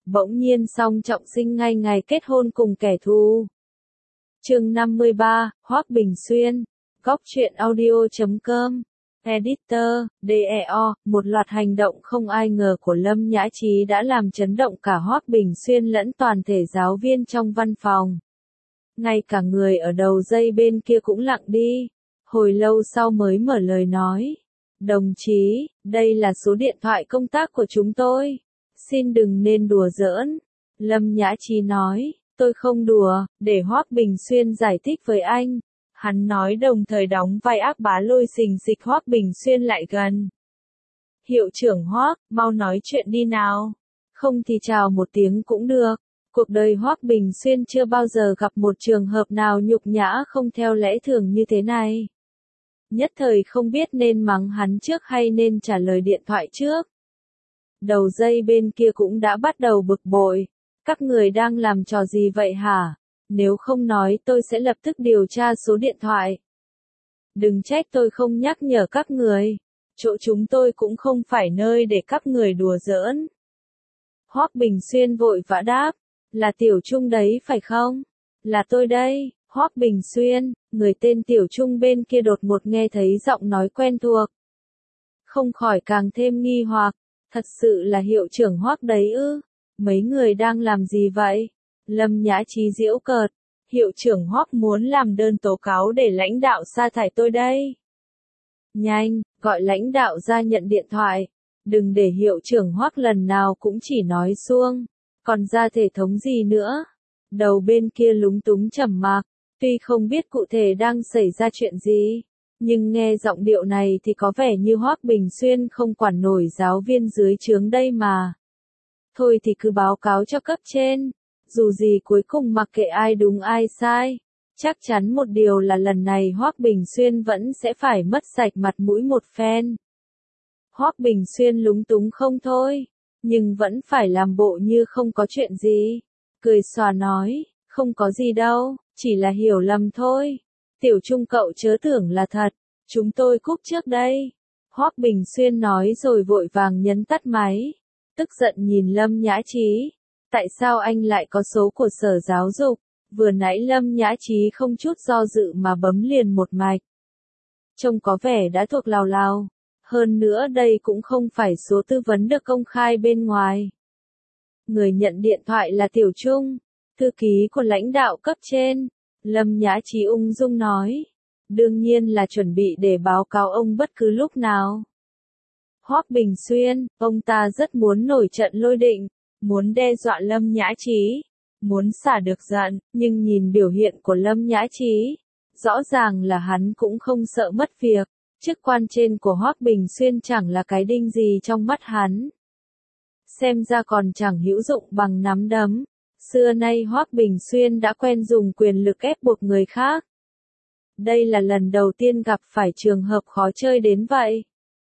bỗng nhiên Song Trọng Sinh ngay ngày kết hôn cùng kẻ thù. Chương 53, Hoắc Bình Xuyên, Góc truyện audio.com, Editor, DEO, một loạt hành động không ai ngờ của Lâm Nhã Trí đã làm chấn động cả Hoắc Bình Xuyên lẫn toàn thể giáo viên trong văn phòng. Ngay cả người ở đầu dây bên kia cũng lặng đi, hồi lâu sau mới mở lời nói. Đồng chí, đây là số điện thoại công tác của chúng tôi. Xin đừng nên đùa giỡn. Lâm Nhã Trí nói, tôi không đùa, để Hoắc Bình Xuyên giải thích với anh. Hắn nói đồng thời đóng vai ác bá lôi xình xịch Hoắc Bình Xuyên lại gần. Hiệu trưởng Hoắc, mau nói chuyện đi nào. Không thì chào một tiếng cũng được. Cuộc đời Hoắc Bình Xuyên chưa bao giờ gặp một trường hợp nào nhục nhã không theo lẽ thường như thế này. Nhất thời không biết nên mắng hắn trước hay nên trả lời điện thoại trước. Đầu dây bên kia cũng đã bắt đầu bực bội. Các người đang làm trò gì vậy hả? Nếu không nói tôi sẽ lập tức điều tra số điện thoại. Đừng trách tôi không nhắc nhở các người. Chỗ chúng tôi cũng không phải nơi để các người đùa giỡn. Hoắc Bình Xuyên vội vã đáp. Là Tiểu Trung đấy phải không? Là tôi đây, Hoắc Bình Xuyên. Người tên Tiểu Trung bên kia đột ngột nghe thấy giọng nói quen thuộc. Không khỏi càng thêm nghi hoặc. Thật sự là hiệu trưởng Hoắc đấy ư? Mấy người đang làm gì vậy? Lâm Nhã Trí giễu cợt. Hiệu trưởng Hoắc muốn làm đơn tố cáo để lãnh đạo sa thải tôi đây. Nhanh, gọi lãnh đạo ra nhận điện thoại. Đừng để hiệu trưởng Hoắc lần nào cũng chỉ nói suông. Còn ra thể thống gì nữa? Đầu bên kia lúng túng trầm mặc. Tuy không biết cụ thể đang xảy ra chuyện gì, nhưng nghe giọng điệu này thì có vẻ như Hoắc Bình Xuyên không quản nổi giáo viên dưới trướng đây mà. Thôi thì cứ báo cáo cho cấp trên. Dù gì cuối cùng mặc kệ ai đúng ai sai. Chắc chắn một điều là lần này Hoắc Bình Xuyên vẫn sẽ phải mất sạch mặt mũi một phen. Hoắc Bình Xuyên lúng túng không thôi, nhưng vẫn phải làm bộ như không có chuyện gì. Cười xòa nói, không có gì đâu, chỉ là hiểu lầm thôi. Tiểu Trung cậu chớ tưởng là thật, chúng tôi cúp trước đây. Hoắc Bình Xuyên nói rồi vội vàng nhấn tắt máy. Tức giận nhìn Lâm Nhã Trí. Tại sao anh lại có số của Sở Giáo dục? Vừa nãy Lâm Nhã Trí không chút do dự mà bấm liền một mạch. Trông có vẻ đã thuộc lào lào. Hơn nữa đây cũng không phải số tư vấn được công khai bên ngoài. Người nhận điện thoại là Tiểu Trung, thư ký của lãnh đạo cấp trên. Lâm Nhã Trí ung dung nói. Đương nhiên là chuẩn bị để báo cáo ông bất cứ lúc nào. Hoắc Bình Xuyên, ông ta rất muốn nổi trận lôi định, muốn đe dọa Lâm Nhã Trí, muốn xả được giận, nhưng nhìn biểu hiện của Lâm Nhã Trí, rõ ràng là hắn cũng không sợ mất việc. Chức quan trên của Hoắc Bình Xuyên chẳng là cái đinh gì trong mắt hắn. Xem ra còn chẳng hữu dụng bằng nắm đấm. Xưa nay Hoắc Bình Xuyên đã quen dùng quyền lực ép buộc người khác. Đây là lần đầu tiên gặp phải trường hợp khó chơi đến vậy.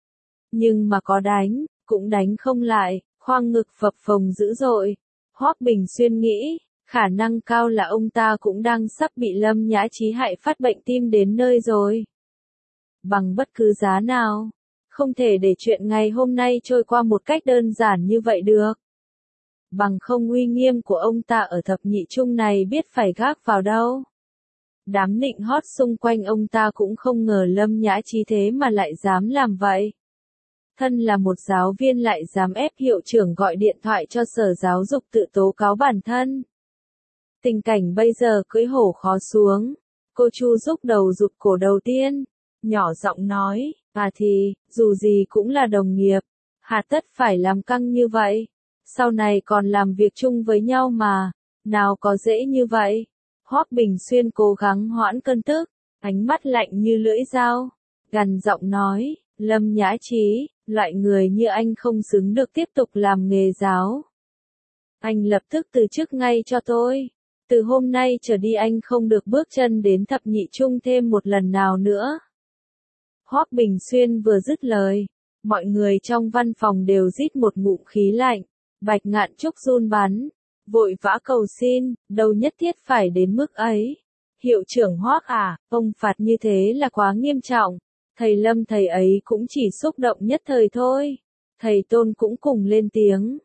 Nhưng mà có đánh, cũng đánh không lại, khoang ngực phập phồng dữ dội. Hoắc Bình Xuyên nghĩ, khả năng cao là ông ta cũng đang sắp bị Lâm Nhã Trí hại phát bệnh tim đến nơi rồi. Bằng bất cứ giá nào, không thể để chuyện ngày hôm nay trôi qua một cách đơn giản như vậy được. Bằng không uy nghiêm của ông ta ở thập nhị trung này biết phải gác vào đâu. Đám nịnh hót xung quanh ông ta cũng không ngờ Lâm Nhã Trí thế mà lại dám làm vậy. Thân là một giáo viên lại dám ép hiệu trưởng gọi điện thoại cho Sở Giáo dục tự tố cáo bản thân. Tình cảnh bây giờ cưỡi hổ khó xuống. Cô Chu rúc đầu rụt cổ đầu tiên, nhỏ giọng nói, thì, dù gì cũng là đồng nghiệp, hà tất phải làm căng như vậy. Sau này còn làm việc chung với nhau mà, nào có dễ như vậy. Hoắc Bình Xuyên cố gắng hoãn cơn tức, ánh mắt lạnh như lưỡi dao, gằn giọng nói, Lâm Nhã Trí, loại người như anh không xứng được tiếp tục làm nghề giáo. Anh lập tức từ chức ngay cho tôi. Từ hôm nay trở đi anh không được bước chân đến thập nhị trung thêm một lần nào nữa. Hoắc Bình Xuyên vừa dứt lời, mọi người trong văn phòng đều rít một ngụm khí lạnh. Bạch Ngạn Trúc run bắn, vội vã cầu xin, đâu nhất thiết phải đến mức ấy. Hiệu trưởng Hoắc à, ông phạt như thế là quá nghiêm trọng. Thầy Lâm thầy ấy cũng chỉ xúc động nhất thời thôi. Thầy Tôn cũng cùng lên tiếng.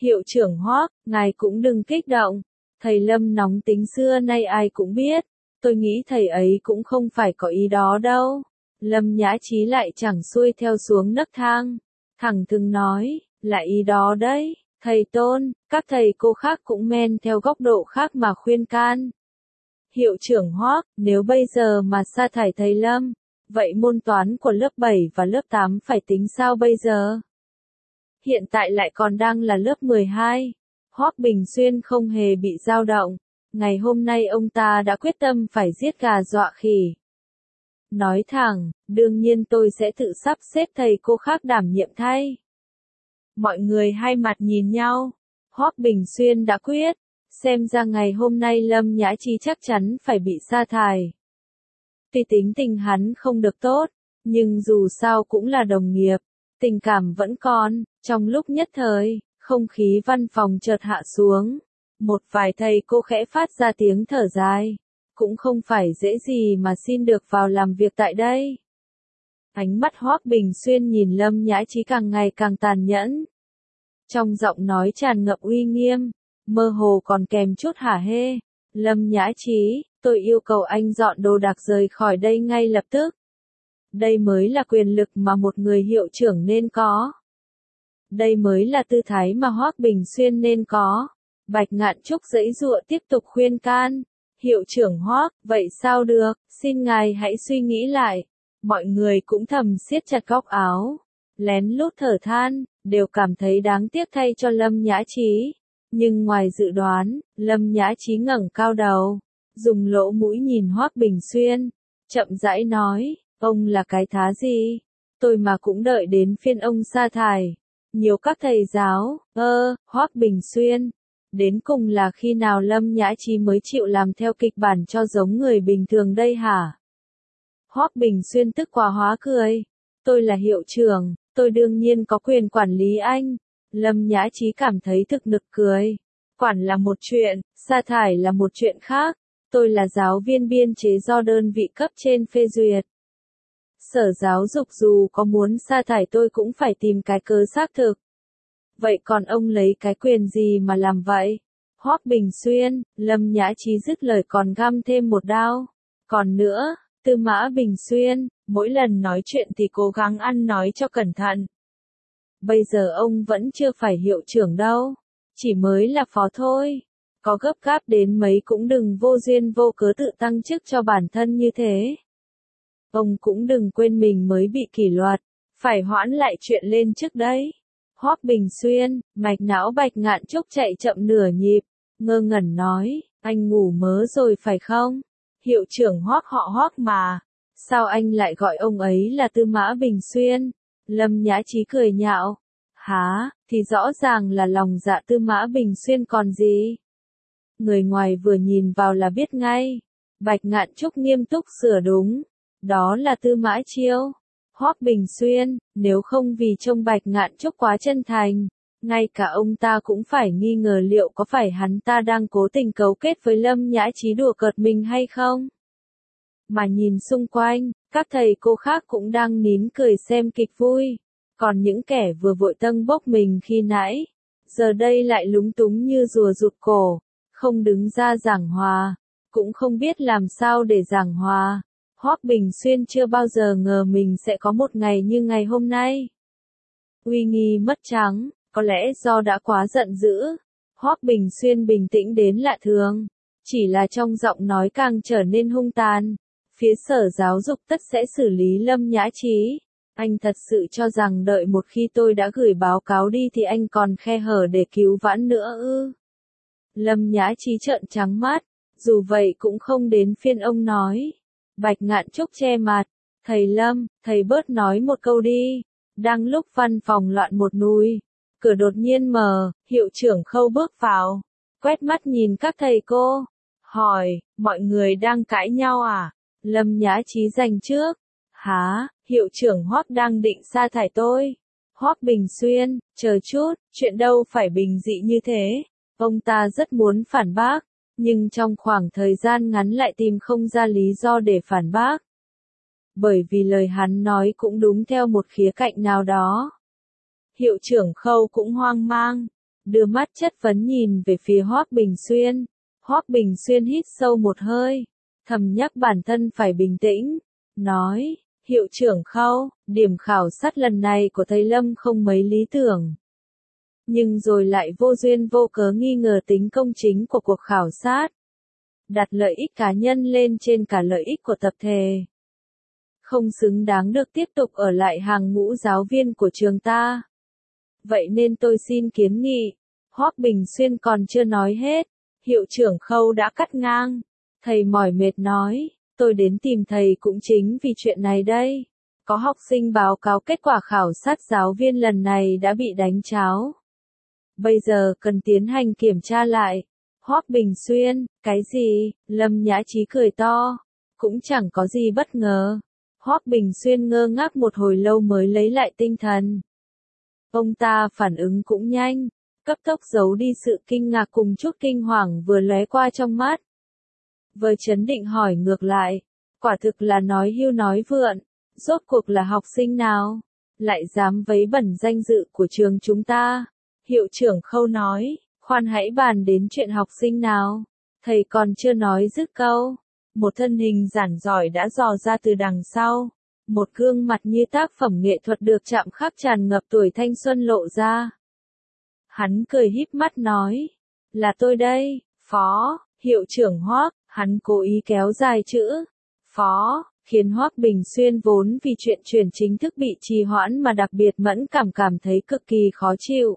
Hiệu trưởng Hoác, ngài cũng đừng kích động. Thầy Lâm nóng tính xưa nay ai cũng biết. Tôi nghĩ thầy ấy cũng không phải có ý đó đâu. Lâm Nhã Chí lại chẳng xuôi theo xuống nấc thang. Thẳng thừng nói, là ý đó đấy. Thầy Tôn, các thầy cô khác cũng men theo góc độ khác mà khuyên can. Hiệu trưởng Hoác, nếu bây giờ mà sa thải thầy Lâm, vậy môn toán của lớp 7 và lớp 8 phải tính sao bây giờ? Hiện tại lại còn đang là lớp 12. Hoác Bình Xuyên không hề bị dao động. Ngày hôm nay ông ta đã quyết tâm phải giết gà dọa khỉ. Nói thẳng, đương nhiên tôi sẽ tự sắp xếp thầy cô khác đảm nhiệm thay. Mọi người hai mặt nhìn nhau. Hoác Bình Xuyên đã quyết. Xem ra ngày hôm nay Lâm Nhã Chí chắc chắn phải bị sa thải. Tuy tính tình hắn không được tốt, nhưng dù sao cũng là đồng nghiệp. Tình cảm vẫn còn. Trong lúc nhất thời, không khí văn phòng chợt hạ xuống. Một vài thầy cô khẽ phát ra tiếng thở dài. Cũng không phải dễ gì mà xin được vào làm việc tại đây. Ánh mắt Hoác Bình Xuyên nhìn Lâm Nhã Chí càng ngày càng tàn nhẫn. Trong giọng nói tràn ngập uy nghiêm, mơ hồ còn kèm chút hả hê. Lâm Nhã Chí, tôi yêu cầu anh dọn đồ đạc rời khỏi đây ngay lập tức. Đây mới là quyền lực mà một người hiệu trưởng nên có. Đây mới là tư thái mà Hoác Bình Xuyên nên có. Bạch Ngạn Trúc giãy giụa tiếp tục khuyên can. Hiệu trưởng Hoác, vậy sao được, xin ngài hãy suy nghĩ lại. Mọi người cũng thầm siết chặt góc áo. Lén lút thở than, đều cảm thấy đáng tiếc thay cho Lâm Nhã Chí. Nhưng ngoài dự đoán, Lâm Nhã Chí ngẩng cao đầu, dùng lỗ mũi nhìn Hoác Bình Xuyên, chậm rãi nói, ông là cái thá gì? Tôi mà cũng đợi đến phiên ông sa thải. Nhiều các thầy giáo, Hoác Bình Xuyên. Đến cùng là khi nào Lâm Nhã Chí mới chịu làm theo kịch bản cho giống người bình thường đây hả? Hoác Bình Xuyên tức quá hóa cười. Tôi là hiệu trưởng, tôi đương nhiên có quyền quản lý anh. Lâm Nhã Chí cảm thấy thực nực cười. Quản là một chuyện, sa thải là một chuyện khác. Tôi là giáo viên biên chế do đơn vị cấp trên phê duyệt. Sở giáo dục dù có muốn sa thải tôi cũng phải tìm cái cớ xác thực. Vậy còn ông lấy cái quyền gì mà làm vậy? Hoác Bình Xuyên, Lâm Nhã Chí dứt lời còn găm thêm một đao. Còn nữa, Tư Mã Bình Xuyên, mỗi lần nói chuyện thì cố gắng ăn nói cho cẩn thận. Bây giờ ông vẫn chưa phải hiệu trưởng đâu, chỉ mới là phó thôi. Có gấp gáp đến mấy cũng đừng vô duyên vô cớ tự tăng chức cho bản thân như thế. Ông cũng đừng quên mình mới bị kỷ luật, phải hoãn lại chuyện lên trước đấy. Hoác Bình Xuyên, mạch não Bạch Ngạn Trúc chạy chậm nửa nhịp, ngơ ngẩn nói, anh ngủ mớ rồi phải không? Hiệu trưởng Hoác họ Hoác mà, sao anh lại gọi ông ấy là Tư Mã Bình Xuyên? Lâm Nhã Chí cười nhạo, hả, thì rõ ràng là lòng dạ Tư Mã Bình Xuyên còn gì? Người ngoài vừa nhìn vào là biết ngay. Bạch Ngạn Trúc nghiêm túc sửa đúng, đó là Tư Mã Chiêu. Hoác Bình Xuyên, nếu không vì trông Bạch Ngạn Trúc quá chân thành, ngay cả ông ta cũng phải nghi ngờ liệu có phải hắn ta đang cố tình cấu kết với Lâm Nhã Chí đùa cợt mình hay không. Mà nhìn xung quanh, các thầy cô khác cũng đang nín cười xem kịch vui. Còn những kẻ vừa vội tâng bốc mình khi nãy, giờ đây lại lúng túng như rùa rụt cổ, không đứng ra giảng hòa, cũng không biết làm sao để giảng hòa. Hoác Bình Xuyên chưa bao giờ ngờ mình sẽ có một ngày như ngày hôm nay. Uy nghi mất trắng, có lẽ do đã quá giận dữ. Hoác Bình Xuyên bình tĩnh đến lạ thường, chỉ là trong giọng nói càng trở nên hung tàn. Phía sở giáo dục tất sẽ xử lý Lâm Nhã Chí. Anh thật sự cho rằng đợi một khi tôi đã gửi báo cáo đi thì anh còn khe hở để cứu vãn nữa ư? Lâm Nhã Chí trợn trắng mắt, dù vậy cũng không đến phiên ông nói. Bạch Ngạn Trúc che mặt, thầy Lâm, thầy bớt nói một câu đi. Đang lúc văn phòng loạn một nùi, cửa đột nhiên mở, hiệu trưởng Khâu bước vào, quét mắt nhìn các thầy cô, hỏi, mọi người đang cãi nhau à? Lâm Nhã Chí giành trước, hả, hiệu trưởng Hoác đang định sa thải tôi. Hoác Bình Xuyên, chờ chút, chuyện đâu phải bình dị như thế. Ông ta rất muốn phản bác, nhưng trong khoảng thời gian ngắn lại tìm không ra lý do để phản bác. Bởi vì lời hắn nói cũng đúng theo một khía cạnh nào đó. Hiệu trưởng Khâu cũng hoang mang, đưa mắt chất vấn nhìn về phía Hoắc Bình Xuyên. Hoắc Bình Xuyên hít sâu một hơi, thầm nhắc bản thân phải bình tĩnh, nói, hiệu trưởng Khâu, điểm khảo sát lần này của thầy Lâm không mấy lý tưởng. Nhưng rồi lại vô duyên vô cớ nghi ngờ tính công chính của cuộc khảo sát. Đặt lợi ích cá nhân lên trên cả lợi ích của tập thể. Không xứng đáng được tiếp tục ở lại hàng ngũ giáo viên của trường ta. Vậy nên tôi xin kiến nghị. Hoắc Bình Xuyên còn chưa nói hết. Hiệu trưởng Khâu đã cắt ngang. Thầy mỏi mệt nói, tôi đến tìm thầy cũng chính vì chuyện này đây. Có học sinh báo cáo kết quả khảo sát giáo viên lần này đã bị đánh tráo. Bây giờ cần tiến hành kiểm tra lại. Hoắc Bình Xuyên, cái gì? Lâm Nhã Trí cười to. Cũng chẳng có gì bất ngờ. Hoắc Bình Xuyên ngơ ngác một hồi lâu mới lấy lại tinh thần. Ông ta phản ứng cũng nhanh, cấp tốc giấu đi sự kinh ngạc cùng chút kinh hoàng vừa lóe qua trong mắt. Với chấn định hỏi ngược lại, quả thực là nói hưu nói vượn, rốt cuộc là học sinh nào, lại dám vấy bẩn danh dự của trường chúng ta. Hiệu trưởng Khâu nói, khoan hãy bàn đến chuyện học sinh nào, thầy còn chưa nói dứt câu. Một thân hình giản giỏi đã dò ra từ đằng sau. Một gương mặt như tác phẩm nghệ thuật được chạm khắc tràn ngập tuổi thanh xuân lộ ra. Hắn cười híp mắt nói, là tôi đây, Phó, hiệu trưởng Hoắc. Hắn cố ý kéo dài chữ, Phó, khiến Hoắc Bình Xuyên vốn vì chuyện chuyển chính thức bị trì hoãn mà đặc biệt mẫn cảm thấy cực kỳ khó chịu.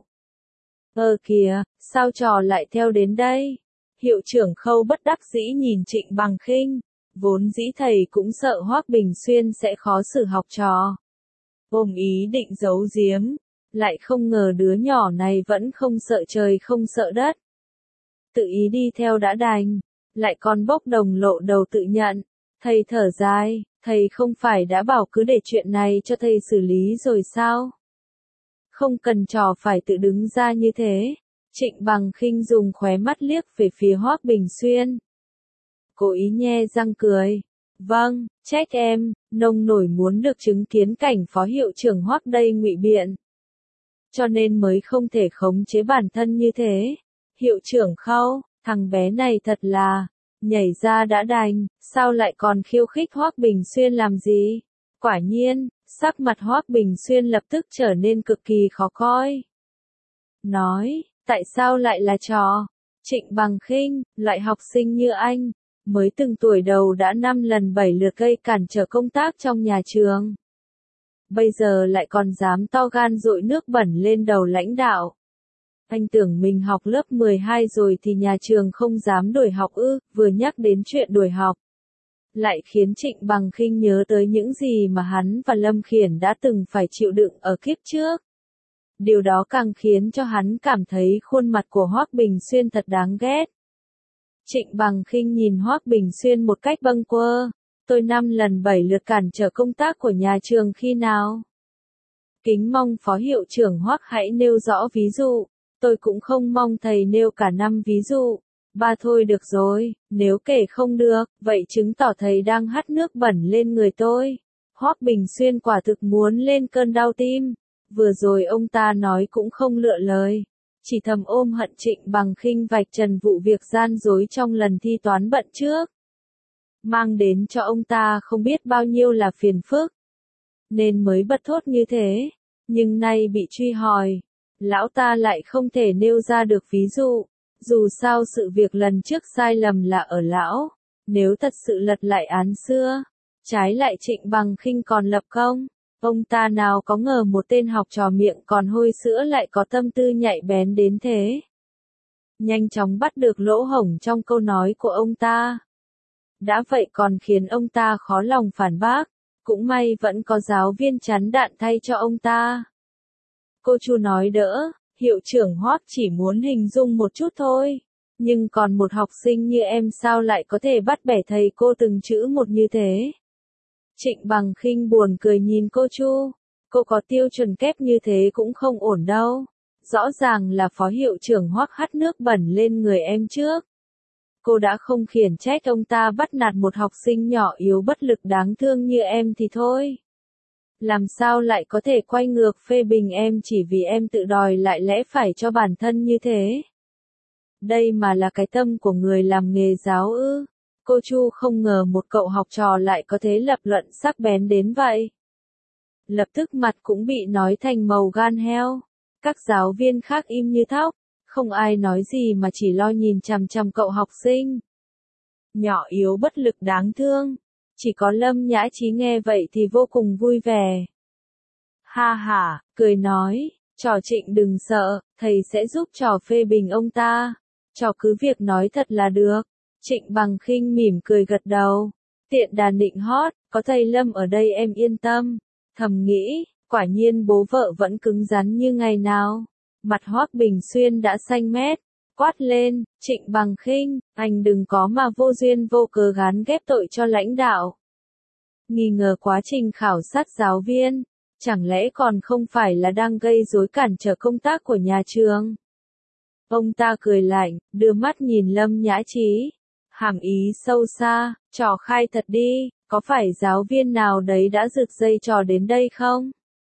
Kìa, sao trò lại theo đến đây? Hiệu trưởng Khâu bất đắc dĩ nhìn Trịnh Bằng Khinh, vốn dĩ thầy cũng sợ Hoắc Bình Xuyên sẽ khó xử học trò. Ôm ý định giấu giếm, lại không ngờ đứa nhỏ này vẫn không sợ trời không sợ đất. Tự ý đi theo đã đành, lại còn bốc đồng lộ đầu tự nhận. Thầy thở dài, thầy không phải đã bảo cứ để chuyện này cho thầy xử lý rồi sao? Không cần trò phải tự đứng ra như thế. Trịnh Bằng Khinh dùng khóe mắt liếc về phía Hoắc Bình Xuyên. Cố ý nhe răng cười. Vâng, trách em, nông nổi muốn được chứng kiến cảnh phó hiệu trưởng Hoắc đây ngụy biện. Cho nên mới không thể khống chế bản thân như thế. Hiệu trưởng Khâu, thằng bé này thật là, nhảy ra đã đành, sao lại còn khiêu khích Hoắc Bình Xuyên làm gì? Quả nhiên, sắc mặt Hoắc Bình Xuyên lập tức trở nên cực kỳ khó coi. Nói, tại sao lại là trò? Trịnh Bằng Khinh, loại học sinh như anh, mới từng tuổi đầu đã 5 lần 7 lượt gây cản trở công tác trong nhà trường. Bây giờ lại còn dám to gan dội nước bẩn lên đầu lãnh đạo. Anh tưởng mình học lớp 12 rồi thì nhà trường không dám đổi học ư? Vừa nhắc đến chuyện đổi học, lại khiến Trịnh Bằng Khinh nhớ tới những gì mà hắn và Lâm Khiển đã từng phải chịu đựng ở kiếp trước. Điều đó càng khiến cho hắn cảm thấy khuôn mặt của Hoắc Bình Xuyên thật đáng ghét. Trịnh Bằng Khinh nhìn Hoắc Bình Xuyên một cách bâng quơ. Tôi 5 lần 7 lượt cản trở công tác của nhà trường khi nào? Kính mong Phó Hiệu trưởng Hoắc hãy nêu rõ ví dụ. Tôi cũng không mong thầy nêu cả 5 ví dụ. 3 thôi được rồi, nếu kể không được, vậy chứng tỏ thầy đang hắt nước bẩn lên người tôi. Hoắc Bình Xuyên quả thực muốn lên cơn đau tim. Vừa rồi ông ta nói cũng không lựa lời. Chỉ thầm ôm hận Trịnh Bằng Khinh vạch trần vụ việc gian dối trong lần thi toán bận trước. Mang đến cho ông ta không biết bao nhiêu là phiền phức. Nên mới bật thốt như thế. Nhưng nay bị truy hỏi. Lão ta lại không thể nêu ra được ví dụ. Dù sao sự việc lần trước sai lầm là ở lão. Nếu thật sự lật lại án xưa, trái lại Trịnh Bằng Khinh còn lập công. Ông ta nào có ngờ một tên học trò miệng còn hôi sữa lại có tâm tư nhạy bén đến thế. Nhanh chóng bắt được lỗ hổng trong câu nói của ông ta. Đã vậy còn khiến ông ta khó lòng phản bác. Cũng may vẫn có giáo viên chắn đạn thay cho ông ta. Cô Chu nói đỡ, hiệu trưởng Hoắc chỉ muốn hình dung một chút thôi. Nhưng còn một học sinh như em sao lại có thể bắt bẻ thầy cô từng chữ một như thế? Trịnh Bằng Khinh buồn cười nhìn cô Chu. Cô có tiêu chuẩn kép như thế cũng không ổn đâu. Rõ ràng là phó hiệu trưởng Hoắc hắt nước bẩn lên người em trước. Cô đã không khiển trách ông ta bắt nạt một học sinh nhỏ yếu bất lực đáng thương như em thì thôi. Làm sao lại có thể quay ngược phê bình em chỉ vì em tự đòi lại lẽ phải cho bản thân như thế? Đây mà là cái tâm của người làm nghề giáo ư? Cô Chu không ngờ một cậu học trò lại có thế lập luận sắc bén đến vậy. Lập tức mặt cũng bị nói thành màu gan heo. Các giáo viên khác im như thóc, không ai nói gì mà chỉ lo nhìn chằm chằm cậu học sinh. Nhỏ yếu bất lực đáng thương. Chỉ có Lâm Nhã Trí nghe vậy thì vô cùng vui vẻ. Ha ha, cười nói, trò Trịnh đừng sợ, thầy sẽ giúp trò phê bình ông ta. Trò cứ việc nói thật là được. Trịnh Bằng Khinh mỉm cười gật đầu. Tiện đà nịnh hót, có thầy Lâm ở đây em yên tâm. Thầm nghĩ, quả nhiên bố vợ vẫn cứng rắn như ngày nào. Mặt Hoắc Bình Xuyên đã xanh mét, quát lên, Trịnh Bằng Khinh, anh đừng có mà vô duyên vô cớ gán ghép tội cho lãnh đạo. Nghi ngờ quá trình khảo sát giáo viên, chẳng lẽ còn không phải là đang gây rối cản trở công tác của nhà trường? Ông ta cười lạnh, đưa mắt nhìn Lâm Nhã Trí, hàm ý sâu xa, trò khai thật đi, có phải giáo viên nào đấy đã rực dây trò đến đây không?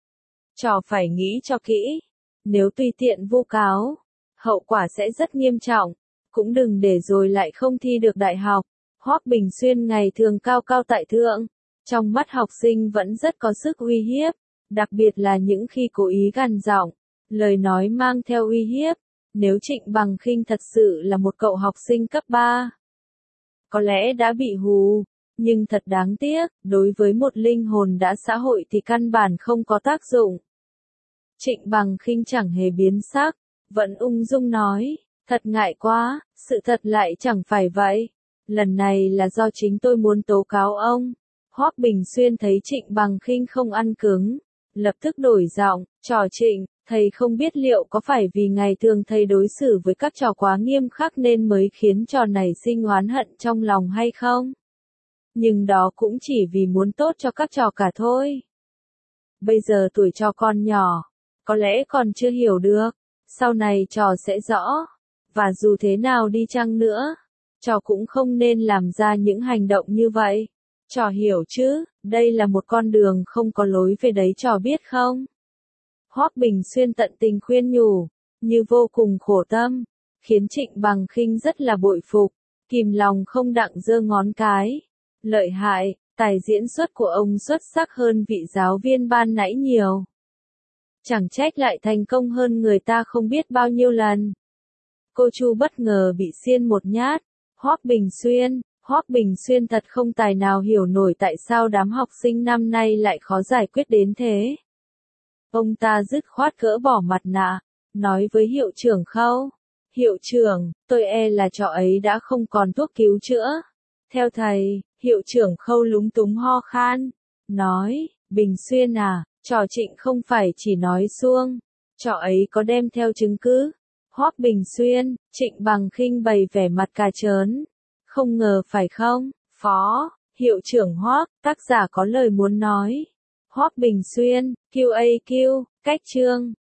Trò phải nghĩ cho kỹ, nếu tùy tiện vu cáo, hậu quả sẽ rất nghiêm trọng, cũng đừng để rồi lại không thi được đại học. Hoắc Bình Xuyên ngày thường cao cao tại thượng, trong mắt học sinh vẫn rất có sức uy hiếp, đặc biệt là những khi cố ý gằn giọng, lời nói mang theo uy hiếp. Nếu Trịnh Bằng Khinh thật sự là một cậu học sinh cấp 3, có lẽ đã bị hù, nhưng thật đáng tiếc, đối với một linh hồn đã xã hội thì căn bản không có tác dụng. Trịnh Bằng Khinh chẳng hề biến sắc, vẫn ung dung nói, thật ngại quá, sự thật lại chẳng phải vậy. Lần này là do chính tôi muốn tố cáo ông. Hoắc Bình Xuyên thấy Trịnh Bằng Khinh không ăn cứng, lập tức đổi giọng, trò Trịnh, thầy không biết liệu có phải vì ngày thường thầy đối xử với các trò quá nghiêm khắc nên mới khiến trò nảy sinh oán hận trong lòng hay không? Nhưng đó cũng chỉ vì muốn tốt cho các trò cả thôi. Bây giờ tuổi trò con nhỏ, có lẽ còn chưa hiểu được, sau này trò sẽ rõ. Và dù thế nào đi chăng nữa, trò cũng không nên làm ra những hành động như vậy. Trò hiểu chứ, đây là một con đường không có lối về đấy trò biết không? Hoắc Bình Xuyên tận tình khuyên nhủ, như vô cùng khổ tâm, khiến Trịnh Bằng Khinh rất là bội phục, kìm lòng không đặng giơ ngón cái. Lợi hại, tài diễn xuất của ông xuất sắc hơn vị giáo viên ban nãy nhiều. Chẳng trách lại thành công hơn người ta không biết bao nhiêu lần. Cô Chu bất ngờ bị xiên một nhát. Hoắc Bình Xuyên thật không tài nào hiểu nổi tại sao đám học sinh năm nay lại khó giải quyết đến thế. Ông ta dứt khoát gỡ bỏ mặt nạ, nói với hiệu trưởng Khâu. Hiệu trưởng, tôi e là trò ấy đã không còn thuốc cứu chữa. Theo thầy, hiệu trưởng Khâu lúng túng ho khan, nói, Bình Xuyên à, trò Trịnh không phải chỉ nói suông, trò ấy có đem theo chứng cứ. Hoắc Bình Xuyên, Trịnh Bằng Khinh bày vẻ mặt cà trớn. Không ngờ phải không, Phó, hiệu trưởng Hoắc, tác giả có lời muốn nói. Hoắc Bình Xuyên, QAQ, cách chương.